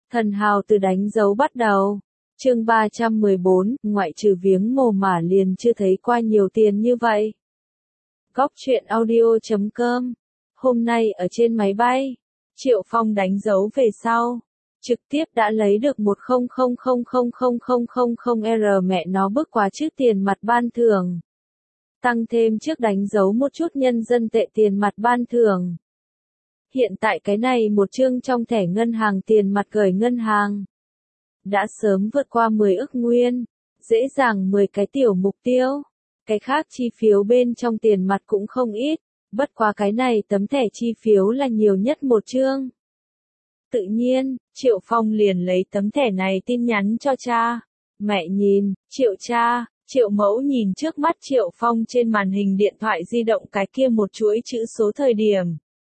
Thần hào từ đánh dấu bắt đầu. Chương 314, ngoại trừ viếng mồ mả liền chưa thấy qua nhiều tiền như vậy. Góc truyện audio.com. Hôm nay ở trên máy bay, Triệu Phong đánh dấu về sau, trực tiếp đã lấy được 100000000R, mẹ nó bức quá chứ tiền mặt ban thưởng. Tăng thêm trước đánh dấu một chút nhân dân tệ tiền mặt ban thưởng. Hiện tại cái này một chương trong thẻ ngân hàng tiền mặt gửi ngân hàng đã sớm vượt qua 10 ức nguyên, dễ dàng 10 cái tiểu mục tiêu. Cái khác chi phiếu bên trong tiền mặt cũng không ít, bất quá cái này tấm thẻ chi phiếu là nhiều nhất một chương. Tự nhiên, Triệu Phong liền lấy tấm thẻ này tin nhắn cho cha. Mẹ nhìn, Triệu mẫu nhìn trước mắt Triệu Phong trên màn hình điện thoại di động cái kia một chuỗi chữ số thời điểm.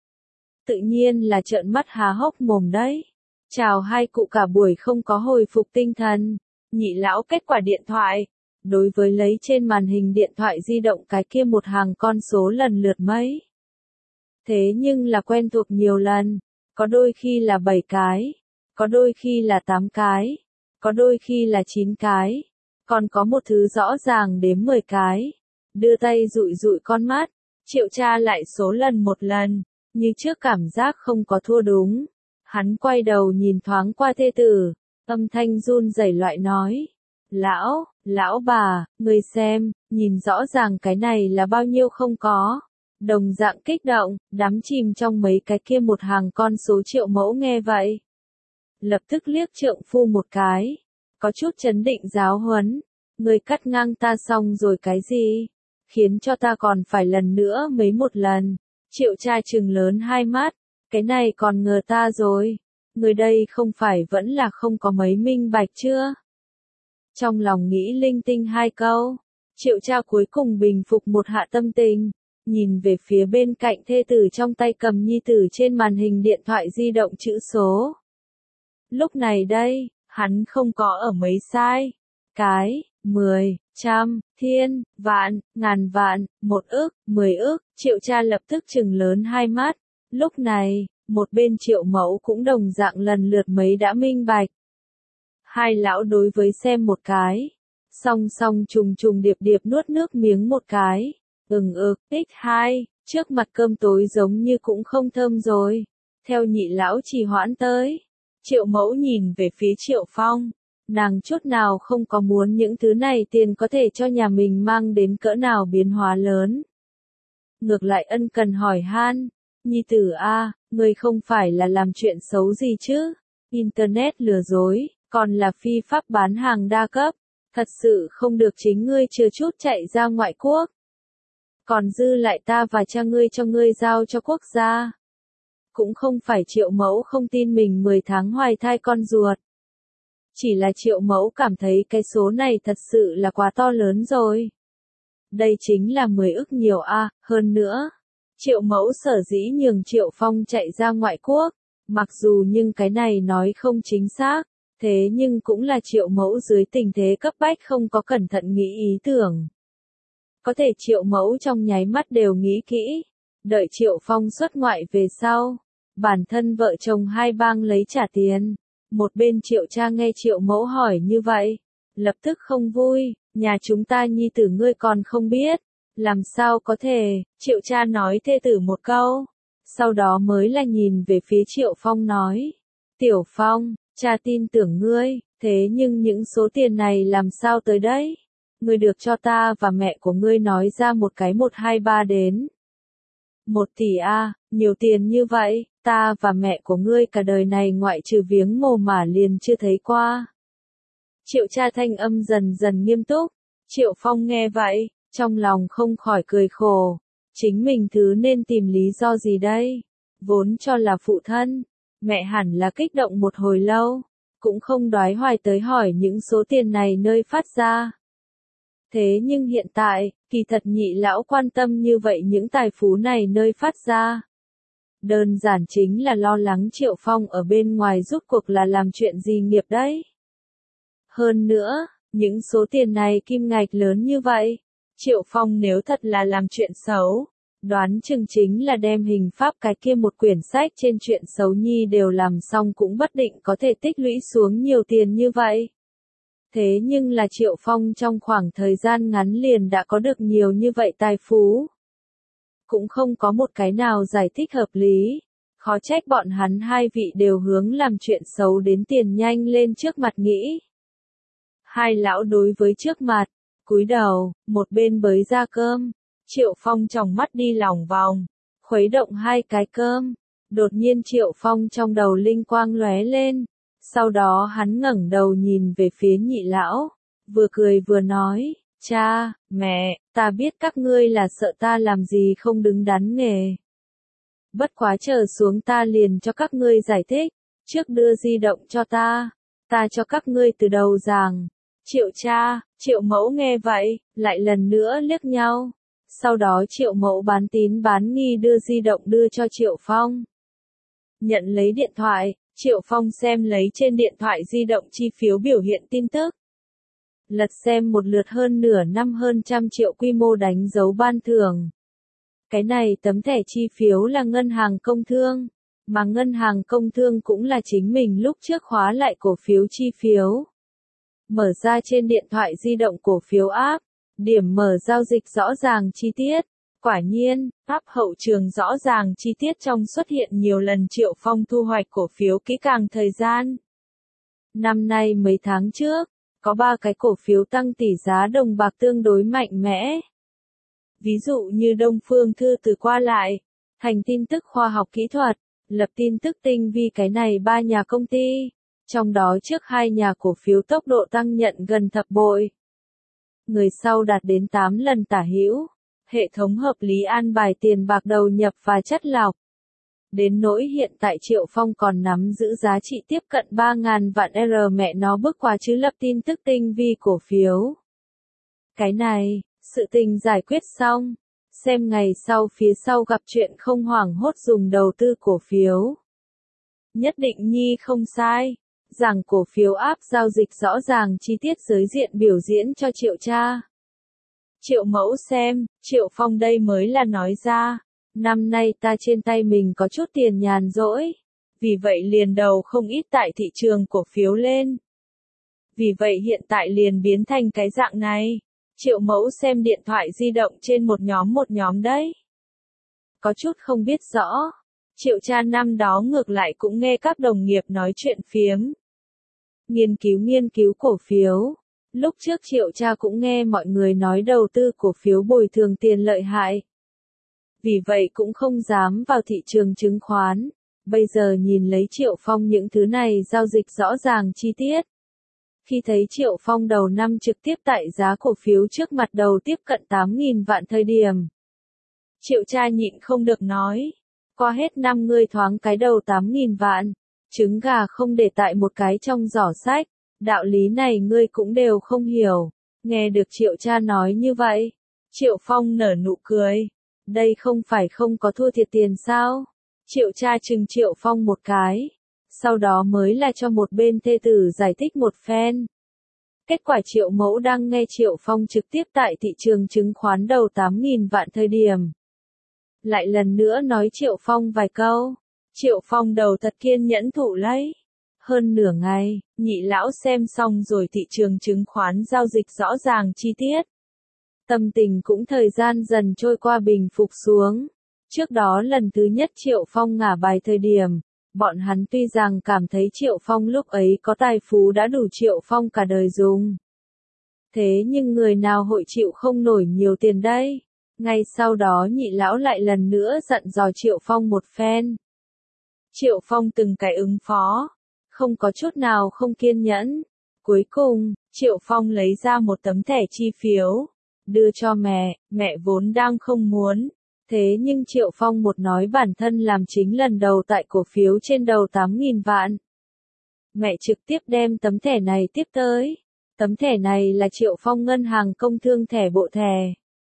Tự nhiên là trợn mắt há hốc mồm đấy. Chào hai cụ cả buổi không có hồi phục tinh thần. Nhị lão kết quả điện thoại. Đối với lấy trên màn hình điện thoại di động cái kia một hàng con số lần lượt mấy. Thế nhưng là quen thuộc nhiều lần. Có đôi khi là 7 cái. Có đôi khi là 8 cái. Có đôi khi là 9 cái. Còn có một thứ rõ ràng đếm 10 cái. Đưa tay dụi dụi con mắt. Triệu tra lại số lần một lần. Như trước cảm giác không có thua đúng. Hắn quay đầu nhìn thoáng qua thê tử. Âm thanh run rẩy loại nói. Lão bà, ngươi xem, nhìn rõ ràng cái này là bao nhiêu không có. Đồng dạng kích động, đắm chìm trong mấy cái kia một hàng con số Triệu mẫu nghe vậy. Lập tức liếc trượng phu một cái. Có chút chấn định giáo huấn. Ngươi cắt ngang ta xong rồi cái gì? Khiến cho ta còn phải lần nữa mấy một lần. Triệu tra trừng lớn hai mắt. Cái này còn ngờ ta rồi. Người đây không phải vẫn là không có mấy minh bạch chưa? Trong lòng nghĩ linh tinh hai câu. Triệu tra cuối cùng bình phục một hạ tâm tình. Nhìn về phía bên cạnh thê tử trong tay cầm nhi tử trên màn hình điện thoại di động chữ số. Lúc này đây, hắn không có ở mấy sai. Cái, 10, trăm, thiên, vạn, ngàn vạn, 1 ức, 10 ức. Triệu tra lập tức trừng lớn hai mắt. Lúc này, một bên Triệu mẫu cũng đồng dạng lần lượt mấy đã minh bạch. Hai lão đối với xem một cái. Song song trùng điệp nuốt nước miếng một cái. X2, trước mặt cơm tối giống như cũng không thơm rồi. Theo nhị lão trì hoãn tới. Triệu mẫu nhìn về phía Triệu Phong. Nàng chút nào không có muốn những thứ này tiền có thể cho nhà mình mang đến cỡ nào biến hóa lớn. Ngược lại ân cần hỏi han. Nhi tử a, ngươi không phải là làm chuyện xấu gì chứ? Internet lừa dối, còn là phi pháp bán hàng đa cấp. Thật sự không được chính ngươi chưa chút chạy ra ngoại quốc. Còn dư lại ta và cha ngươi cho ngươi giao cho quốc gia. Cũng không phải Triệu mẫu không tin mình 10 tháng hoài thai con ruột. Chỉ là Triệu mẫu cảm thấy cái số này thật sự là quá to lớn rồi. Đây chính là 10 ức nhiều a, hơn nữa. Triệu mẫu sở dĩ nhường Triệu Phong chạy ra ngoại quốc. Mặc dù nhưng cái này nói không chính xác. Thế nhưng cũng là Triệu mẫu dưới tình thế cấp bách không có cẩn thận nghĩ ý tưởng. Có thể Triệu mẫu trong nháy mắt đều nghĩ kỹ. Đợi Triệu Phong xuất ngoại về sau. Bản thân vợ chồng hai bang lấy trả tiền. Một bên Triệu cha nghe Triệu mẫu hỏi như vậy. Lập tức không vui. Nhà chúng ta nhi tử ngươi còn không biết. Làm sao có thể, Triệu cha nói thê tử một câu. Sau đó mới là nhìn về phía Triệu Phong nói. Tiểu Phong, cha tin tưởng ngươi, thế nhưng những số tiền này làm sao tới đấy? Ngươi được cho ta và mẹ của ngươi nói ra một cái 123 đến. 1 tỷ a, nhiều tiền như vậy, ta và mẹ của ngươi cả đời này ngoại trừ viếng mồ mả liền chưa thấy qua. Triệu cha thanh âm dần dần nghiêm túc. Triệu Phong nghe vậy, trong lòng không khỏi cười khổ. Chính mình thứ nên tìm lý do gì đây? Vốn cho là phụ thân. Mẹ hẳn là kích động một hồi lâu. Cũng không đoái hoài tới hỏi những số tiền này nơi phát ra. Thế nhưng hiện tại, kỳ thật nhị lão quan tâm như vậy những tài phú này nơi phát ra. Đơn giản chính là lo lắng Triệu Phong ở bên ngoài rốt cuộc là làm chuyện gì nghiệp đấy. Hơn nữa, những số tiền này kim ngạch lớn như vậy. Triệu Phong nếu thật là làm chuyện xấu, Đoán chừng chính là đem hình pháp cái kia một quyển sách trên chuyện xấu nhi đều làm xong cũng bất định có thể tích lũy xuống nhiều tiền như vậy. Thế nhưng là Triệu Phong trong khoảng thời gian ngắn liền đã có được nhiều như vậy tài phú. Cũng không có một cái nào giải thích hợp lý. Khó trách bọn hắn hai vị đều hướng làm chuyện xấu đến tiền nhanh lên trước mặt nghĩ. Hai lão đối với trước mặt, cúi đầu, một bên bới ra cơm. Triệu Phong trong mắt đi lòng vòng, khuấy động hai cái cơm. Đột nhiên Triệu Phong trong đầu linh quang lóe lên. Sau đó hắn ngẩng đầu nhìn về phía nhị lão, vừa cười vừa nói, cha, mẹ, ta biết các ngươi là sợ ta làm gì không đứng đắn nghề. Bất quá chờ xuống ta liền cho các ngươi giải thích, trước đưa di động cho ta cho các ngươi từ đầu giảng. Triệu cha, Triệu mẫu nghe vậy, lại lần nữa liếc nhau. Sau đó Triệu mẫu bán tín bán nghi đưa di động đưa cho Triệu Phong. Nhận lấy điện thoại, Triệu Phong xem lấy trên điện thoại di động chi phiếu biểu hiện tin tức. Lật xem một lượt hơn nửa năm hơn 100 triệu quy mô đánh dấu ban thưởng. Cái này tấm thẻ chi phiếu là ngân hàng công thương, mà ngân hàng công thương cũng là chính mình lúc trước khóa lại cổ phiếu chi phiếu. Mở ra trên điện thoại di động cổ phiếu app, điểm mở giao dịch rõ ràng chi tiết. Quả nhiên, app hậu trường rõ ràng chi tiết trong xuất hiện nhiều lần Triệu Phong thu hoạch cổ phiếu kỹ càng thời gian. Năm nay mấy tháng trước, có 3 cái cổ phiếu tăng tỷ giá đồng bạc tương đối mạnh mẽ. Ví dụ như Đông Phương Thư từ qua lại, Thành tin tức khoa học kỹ thuật, Lập tin tức tinh vi cái này 3 nhà công ty. Trong đó trước 2 nhà cổ phiếu tốc độ tăng nhận gần thập bội. Người sau đạt đến 8 lần tả hữu. Hệ thống hợp lý an bài tiền bạc đầu nhập và chất lọc. Đến nỗi hiện tại Triệu Phong còn nắm giữ giá trị tiếp cận 3.000 vạn mẹ nó bước qua chứ Lập tin tức tinh vi cổ phiếu. Cái này, sự tình giải quyết xong. Xem ngày sau phía sau gặp chuyện không hoảng hốt dùng đầu tư cổ phiếu. Nhất định nhi không sai. Rằng cổ phiếu áp giao dịch rõ ràng chi tiết giới diện biểu diễn cho Triệu cha. Triệu mẫu xem, Triệu Phong đây mới là nói ra. Năm nay ta trên tay mình có chút tiền nhàn rỗi. Vì vậy liền đầu không ít tại thị trường cổ phiếu lên. Vì vậy hiện tại liền biến thành cái dạng này. Triệu mẫu xem điện thoại di động trên một nhóm đấy. Có chút không biết rõ. Triệu cha năm đó ngược lại cũng nghe các đồng nghiệp nói chuyện phiếm. Nghiên cứu cổ phiếu. Lúc trước Triệu cha cũng nghe mọi người nói đầu tư cổ phiếu bồi thường tiền lợi hại. Vì vậy cũng không dám vào thị trường chứng khoán. Bây giờ nhìn lấy Triệu Phong những thứ này giao dịch rõ ràng chi tiết. Khi thấy Triệu Phong đầu năm trực tiếp tại giá cổ phiếu trước mặt đầu tiếp cận 8.000 vạn thời điểm. Triệu cha nhịn không được nói. Qua hết năm ngươi thoáng cái đầu 8.000 vạn. Trứng gà không để tại một cái trong giỏ sách. Đạo lý này ngươi cũng đều không hiểu. Nghe được Triệu cha nói như vậy. Triệu Phong nở nụ cười. Đây không phải không có thua thiệt tiền sao? Triệu cha chừng Triệu Phong một cái. Sau đó mới là cho một bên thê tử giải thích một phen. Kết quả Triệu mẫu đang nghe Triệu Phong trực tiếp tại thị trường chứng khoán đầu 8.000 vạn thời điểm. Lại lần nữa nói Triệu Phong vài câu. Triệu Phong đầu thật kiên nhẫn thụ lấy. Hơn nửa ngày, nhị lão xem xong rồi thị trường chứng khoán giao dịch rõ ràng chi tiết. Tâm tình cũng thời gian dần trôi qua bình phục xuống. Trước đó lần thứ nhất Triệu Phong ngả bài thời điểm, bọn hắn tuy rằng cảm thấy Triệu Phong lúc ấy có tài phú đã đủ Triệu Phong cả đời dùng. Thế nhưng người nào hội chịu không nổi nhiều tiền đây? Ngay sau đó nhị lão lại lần nữa dặn dò Triệu Phong một phen. Triệu Phong từng cái ứng phó, không có chút nào không kiên nhẫn. Cuối cùng, Triệu Phong lấy ra một tấm thẻ chi phiếu, đưa cho mẹ vốn đang không muốn. Thế nhưng Triệu Phong một nói bản thân làm chính lần đầu tại cổ phiếu trên đầu 8.000 vạn. Mẹ trực tiếp đem tấm thẻ này tiếp tới. Tấm thẻ này là Triệu Phong ngân hàng công thương thẻ bộ thẻ.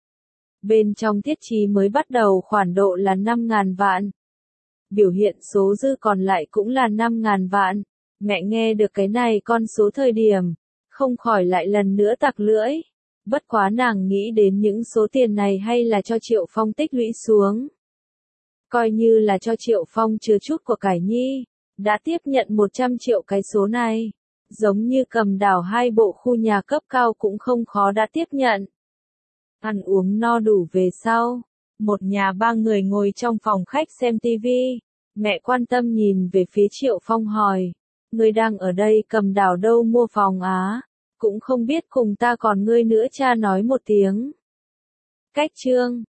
Bên trong tiết chí mới bắt đầu khoản độ là 5.000 vạn. Biểu hiện số dư còn lại cũng là 5.000 vạn. Mẹ nghe được cái này con số thời điểm, không khỏi lại lần nữa tặc lưỡi. Bất quá nàng nghĩ đến những số tiền này hay là cho Triệu Phong tích lũy xuống. Coi như là cho Triệu Phong chứa chút của cải nhi, đã tiếp nhận 100 triệu cái số này. Giống như Cầm Đảo hai bộ khu nhà cấp cao cũng không khó đã tiếp nhận. Ăn uống no đủ về sau, một nhà ba người ngồi trong phòng khách xem tivi. Mẹ quan tâm nhìn về phía Triệu Phong hỏi, ngươi đang ở đây Cầm Đảo đâu mua phòng á? Cũng không biết cùng ta còn ngươi nữa, cha nói một tiếng. Cách chương